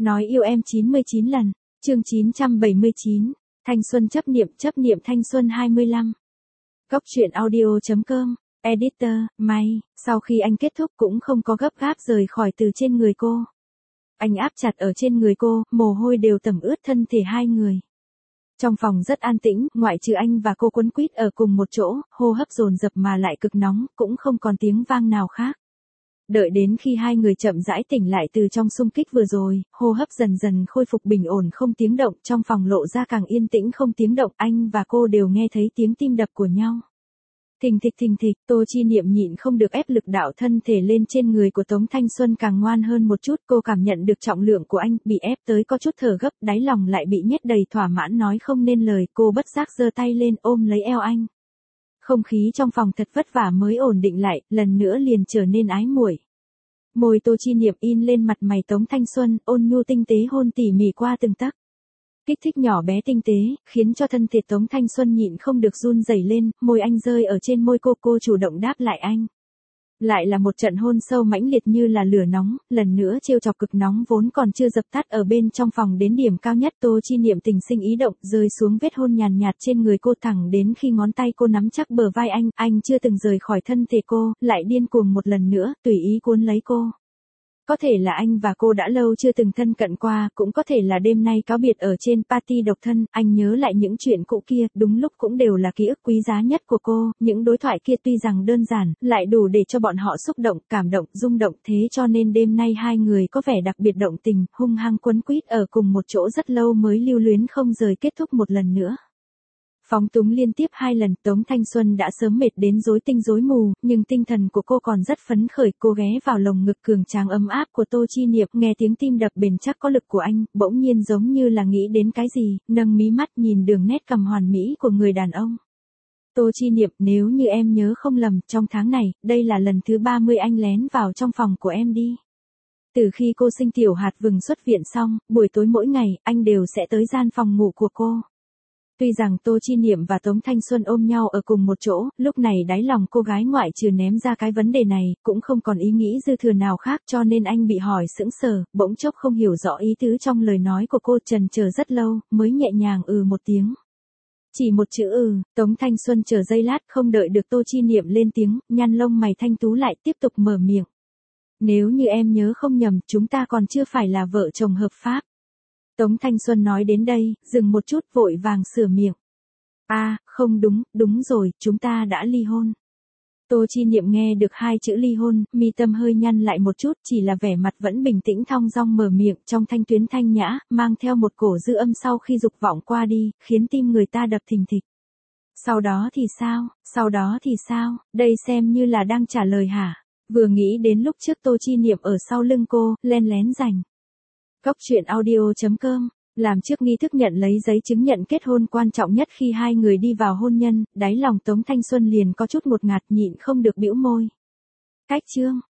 Nói yêu em 99 lần. Chương 979. Thanh xuân chấp niệm thanh xuân 25. Cốc truyện audio.com. Editor, May, sau khi anh kết thúc cũng không có gấp gáp rời khỏi từ trên người cô. Anh áp chặt ở trên người cô, mồ hôi đều tẩm ướt thân thể hai người. Trong phòng rất an tĩnh, ngoại trừ anh và cô quấn quýt ở cùng một chỗ, hô hấp dồn dập mà lại cực nóng, cũng không còn tiếng vang nào khác. Đợi đến khi hai người chậm rãi tỉnh lại từ trong xung kích vừa rồi, hô hấp dần dần khôi phục bình ổn không tiếng động, trong phòng lộ ra càng yên tĩnh không tiếng động, anh và cô đều nghe thấy tiếng tim đập của nhau. Thình thịch, Tô Chi Niệm nhịn không được ép lực đạo thân thể lên trên người của Tống Thanh Xuân càng ngoan hơn một chút, cô cảm nhận được trọng lượng của anh, bị ép tới có chút thở gấp, đáy lòng lại bị nhét đầy thỏa mãn nói không nên lời, cô bất giác giơ tay lên ôm lấy eo anh. Không khí trong phòng thật vất vả mới ổn định lại, lần nữa liền trở nên ái muội. Môi Tô Chi Niệm in lên mặt mày Tống Thanh Xuân, ôn nhu tinh tế hôn tỉ mỉ qua từng tấc. Kích thích nhỏ bé tinh tế, khiến cho thân thể Tống Thanh Xuân nhịn không được run rẩy lên, môi anh rơi ở trên môi cô chủ động đáp lại anh. Lại là một trận hôn sâu mãnh liệt như là lửa nóng, lần nữa trêu chọc cực nóng vốn còn chưa dập tắt ở bên trong phòng đến điểm cao nhất. Tô Chi Niệm tình sinh ý động, rơi xuống vết hôn nhàn nhạt trên người cô thẳng đến khi ngón tay cô nắm chắc bờ vai anh chưa từng rời khỏi thân thể cô, lại điên cuồng một lần nữa, tùy ý cuốn lấy cô. Có thể là anh và cô đã lâu chưa từng thân cận qua, cũng có thể là đêm nay cáo biệt ở trên party độc thân, anh nhớ lại những chuyện cũ kia, đúng lúc cũng đều là ký ức quý giá nhất của cô, những đối thoại kia tuy rằng đơn giản, lại đủ để cho bọn họ xúc động, cảm động, rung động, thế cho nên đêm nay hai người có vẻ đặc biệt động tình, hung hăng quấn quýt ở cùng một chỗ rất lâu mới lưu luyến không rời kết thúc một lần nữa. Phóng túng liên tiếp 2 lần, Tống Thanh Xuân đã sớm mệt đến rối tinh rối mù, nhưng tinh thần của cô còn rất phấn khởi, cô ghé vào lồng ngực cường tráng ấm áp của Tô Chi Niệm, nghe tiếng tim đập bền chắc có lực của anh, bỗng nhiên giống như là nghĩ đến cái gì, nâng mí mắt nhìn đường nét cằm hoàn mỹ của người đàn ông. Tô Chi Niệm, nếu như em nhớ không lầm, trong tháng này, đây là lần thứ 30 anh lén vào trong phòng của em đi. Từ khi cô sinh tiểu hạt vừng xuất viện xong, buổi tối mỗi ngày, anh đều sẽ tới gian phòng ngủ của cô. Tuy rằng Tô Chi Niệm và Tống Thanh Xuân ôm nhau ở cùng một chỗ, lúc này đáy lòng cô gái ngoại trừ ném ra cái vấn đề này, cũng không còn ý nghĩ dư thừa nào khác cho nên anh bị hỏi sững sờ, bỗng chốc không hiểu rõ ý tứ trong lời nói của cô, chần chờ rất lâu, mới nhẹ nhàng một tiếng. Chỉ một chữ Tống Thanh Xuân chờ giây lát không đợi được Tô Chi Niệm lên tiếng, nhăn lông mày thanh tú lại tiếp tục mở miệng. Nếu như em nhớ không nhầm, chúng ta còn chưa phải là vợ chồng hợp pháp. Tống Thanh Xuân nói đến đây, dừng một chút vội vàng sửa miệng. Không đúng rồi, chúng ta đã ly hôn. Tô Chi Niệm nghe được 2 chữ ly hôn, mi tâm hơi nhăn lại một chút, chỉ là vẻ mặt vẫn bình tĩnh thong dong mở miệng, trong thanh tuyến thanh nhã, mang theo một cổ dư âm sau khi dục vọng qua đi, khiến tim người ta đập thình thịch. Sau đó thì sao, đây xem như là đang trả lời hả? Vừa nghĩ đến lúc trước Tô Chi Niệm ở sau lưng cô, len lén rành. Cốc truyện audio.com. Làm trước nghi thức nhận lấy giấy chứng nhận kết hôn quan trọng nhất khi hai người đi vào hôn nhân, đáy lòng Tống Thanh Xuân liền có chút ngột ngạt nhịn không được bĩu môi. Cách chương.